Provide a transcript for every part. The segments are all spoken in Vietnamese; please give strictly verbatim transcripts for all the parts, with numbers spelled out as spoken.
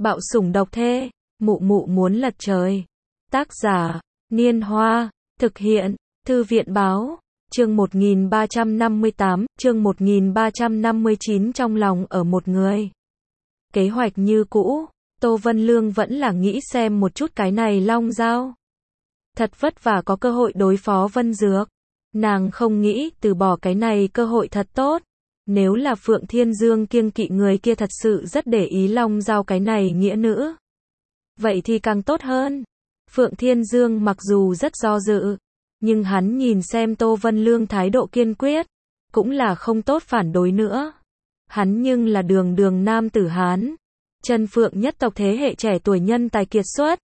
Bạo sủng độc thê, mụ mụ muốn lật trời. Tác giả, Niên Hoa, thực hiện, Thư viện Báo, chương một nghìn ba trăm năm mươi tám, chương một nghìn ba trăm năm mươi chín trong lòng ở một người. Kế hoạch như cũ, Tô Vân Lương vẫn là nghĩ xem một chút cái này Long Giao. Thật vất vả có cơ hội đối phó Vân Dược. Nàng không nghĩ từ bỏ cái này cơ hội thật tốt. Nếu là Phượng Thiên Dương kiêng kỵ người kia thật sự rất để ý Long Giao cái này nghĩa nữ. Vậy thì càng tốt hơn. Phượng Thiên Dương mặc dù rất do dự, nhưng hắn nhìn xem Tô Vân Lương thái độ kiên quyết, cũng là không tốt phản đối nữa. Hắn nhưng là đường đường nam tử Hán, chân Phượng nhất tộc thế hệ trẻ tuổi nhân tài kiệt xuất.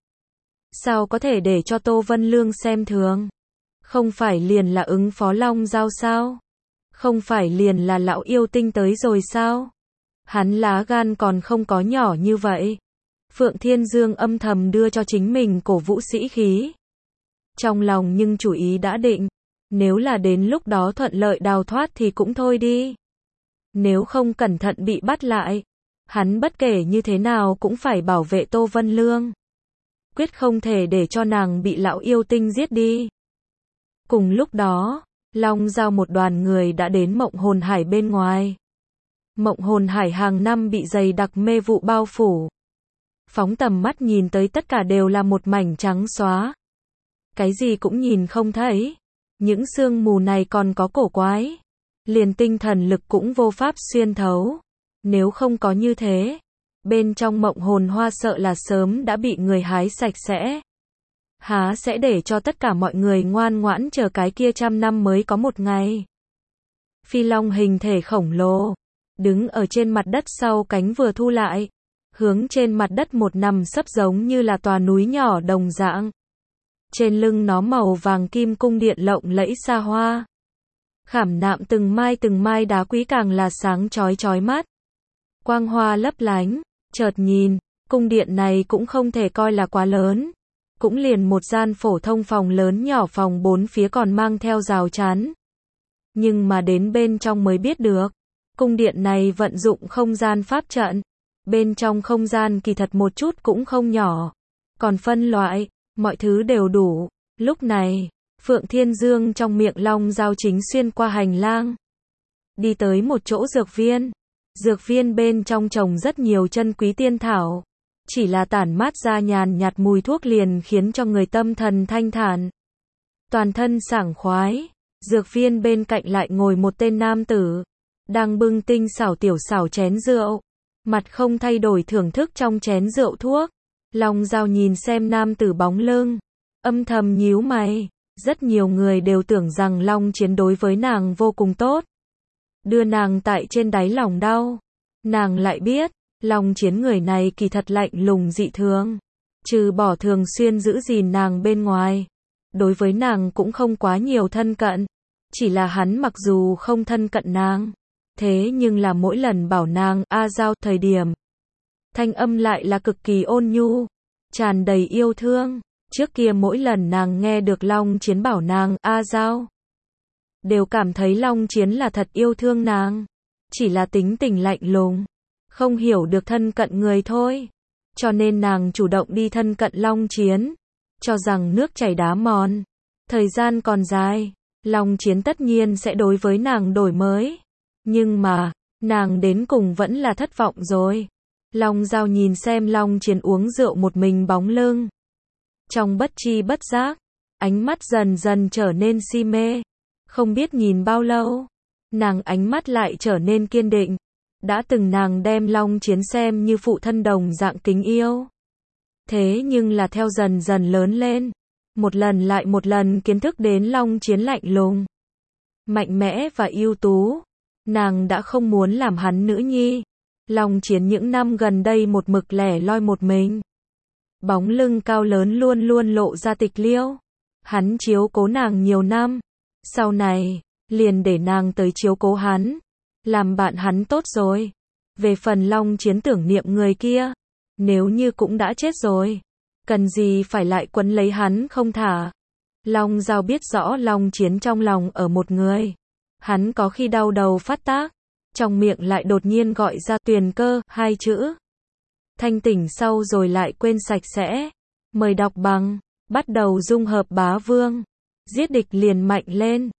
Sao có thể để cho Tô Vân Lương xem thường? Không phải liền là ứng phó Long Giao sao? Không phải liền là lão yêu tinh tới rồi sao? Hắn lá gan còn không có nhỏ như vậy. Phượng Thiên Dương âm thầm đưa cho chính mình cổ vũ sĩ khí. Trong lòng nhưng chủ ý đã định, nếu là đến lúc đó thuận lợi đào thoát thì cũng thôi đi. Nếu không cẩn thận bị bắt lại, hắn bất kể như thế nào cũng phải bảo vệ Tô Vân Lương. Quyết không thể để cho nàng bị lão yêu tinh giết đi. Cùng lúc đó, Long Giao một đoàn người đã đến Mộng Hồn Hải bên ngoài. Mộng Hồn Hải hàng năm bị dày đặc mê vụ bao phủ. Phóng tầm mắt nhìn tới tất cả đều là một mảnh trắng xóa. Cái gì cũng nhìn không thấy. Những sương mù này còn có cổ quái. Liền tinh thần lực cũng vô pháp xuyên thấu. Nếu không có như thế, bên trong Mộng Hồn Hoa sợ là sớm đã bị người hái sạch sẽ. Há sẽ để cho tất cả mọi người ngoan ngoãn chờ cái kia trăm năm mới có một ngày. Phi long hình thể khổng lồ, đứng ở trên mặt đất sau cánh vừa thu lại, hướng trên mặt đất một nằm sấp giống như là tòa núi nhỏ đồng dạng. Trên lưng nó màu vàng kim cung điện lộng lẫy xa hoa. Khảm nạm từng mai từng mai đá quý càng là sáng chói chói mắt. Quang hoa lấp lánh, chợt nhìn, cung điện này cũng không thể coi là quá lớn. Cũng liền một gian phổ thông phòng lớn nhỏ, phòng bốn phía còn mang theo rào chắn. Nhưng mà đến bên trong mới biết được, cung điện này vận dụng không gian pháp trận. Bên trong không gian kỳ thật một chút cũng không nhỏ. Còn phân loại, mọi thứ đều đủ. Lúc này, Phượng Thiên Dương trong miệng Long Giao chính xuyên qua hành lang. Đi tới một chỗ dược viên. Dược viên bên trong trồng rất nhiều chân quý tiên thảo. Chỉ là tản mát ra nhàn nhạt mùi thuốc liền khiến cho người tâm thần thanh thản. Toàn thân sảng khoái. Dược viên bên cạnh lại ngồi một tên nam tử. Đang bưng tinh xảo tiểu xảo chén rượu. Mặt không thay đổi thưởng thức trong chén rượu thuốc. Long Giao nhìn xem nam tử bóng lưng. Âm thầm nhíu mày. Rất nhiều người đều tưởng rằng Long Chiến đối với nàng vô cùng tốt. Đưa nàng tại trên đáy lòng đau. Nàng lại biết. Long Chiến người này kỳ thật lạnh lùng dị thường. Trừ bỏ thường xuyên giữ gìn nàng bên ngoài. Đối với nàng cũng không quá nhiều thân cận. Chỉ là hắn mặc dù không thân cận nàng. Thế nhưng là mỗi lần bảo nàng A Giao thời điểm. Thanh âm lại là cực kỳ ôn nhu. Tràn đầy yêu thương. Trước kia mỗi lần nàng nghe được Long Chiến bảo nàng A Giao. Đều cảm thấy Long Chiến là thật yêu thương nàng. Chỉ là tính tình lạnh lùng. Không hiểu được thân cận người thôi. Cho nên nàng chủ động đi thân cận Long Chiến. Cho rằng nước chảy đá mòn. Thời gian còn dài. Long Chiến tất nhiên sẽ đối với nàng đổi mới. Nhưng mà, nàng đến cùng vẫn là thất vọng rồi. Long Giao nhìn xem Long Chiến uống rượu một mình bóng lưng. Trong bất chi bất giác, ánh mắt dần dần trở nên si mê. Không biết nhìn bao lâu, nàng ánh mắt lại trở nên kiên định. Đã từng nàng đem Long Chiến xem như phụ thân đồng dạng kính yêu. Thế nhưng là theo dần dần lớn lên, một lần lại một lần kiến thức đến Long Chiến lạnh lùng, mạnh mẽ và ưu tú. Nàng đã không muốn làm hắn nữ nhi. Long Chiến những năm gần đây một mực lẻ loi một mình. Bóng lưng cao lớn luôn luôn lộ ra tịch liêu. Hắn chiếu cố nàng nhiều năm. Sau này, liền để nàng tới chiếu cố hắn. Làm bạn hắn tốt rồi. Về phần Long Chiến tưởng niệm người kia. Nếu như cũng đã chết rồi. Cần gì phải lại quấn lấy hắn không thả. Long Giao biết rõ Long Chiến trong lòng ở một người. Hắn có khi đau đầu phát tác. Trong miệng lại đột nhiên gọi ra Tuyền Cơ hai chữ. thanh tỉnh sau rồi lại quên sạch sẽ. Mời đọc bằng, bắt đầu dung hợp bá vương, giết địch liền mạnh lên.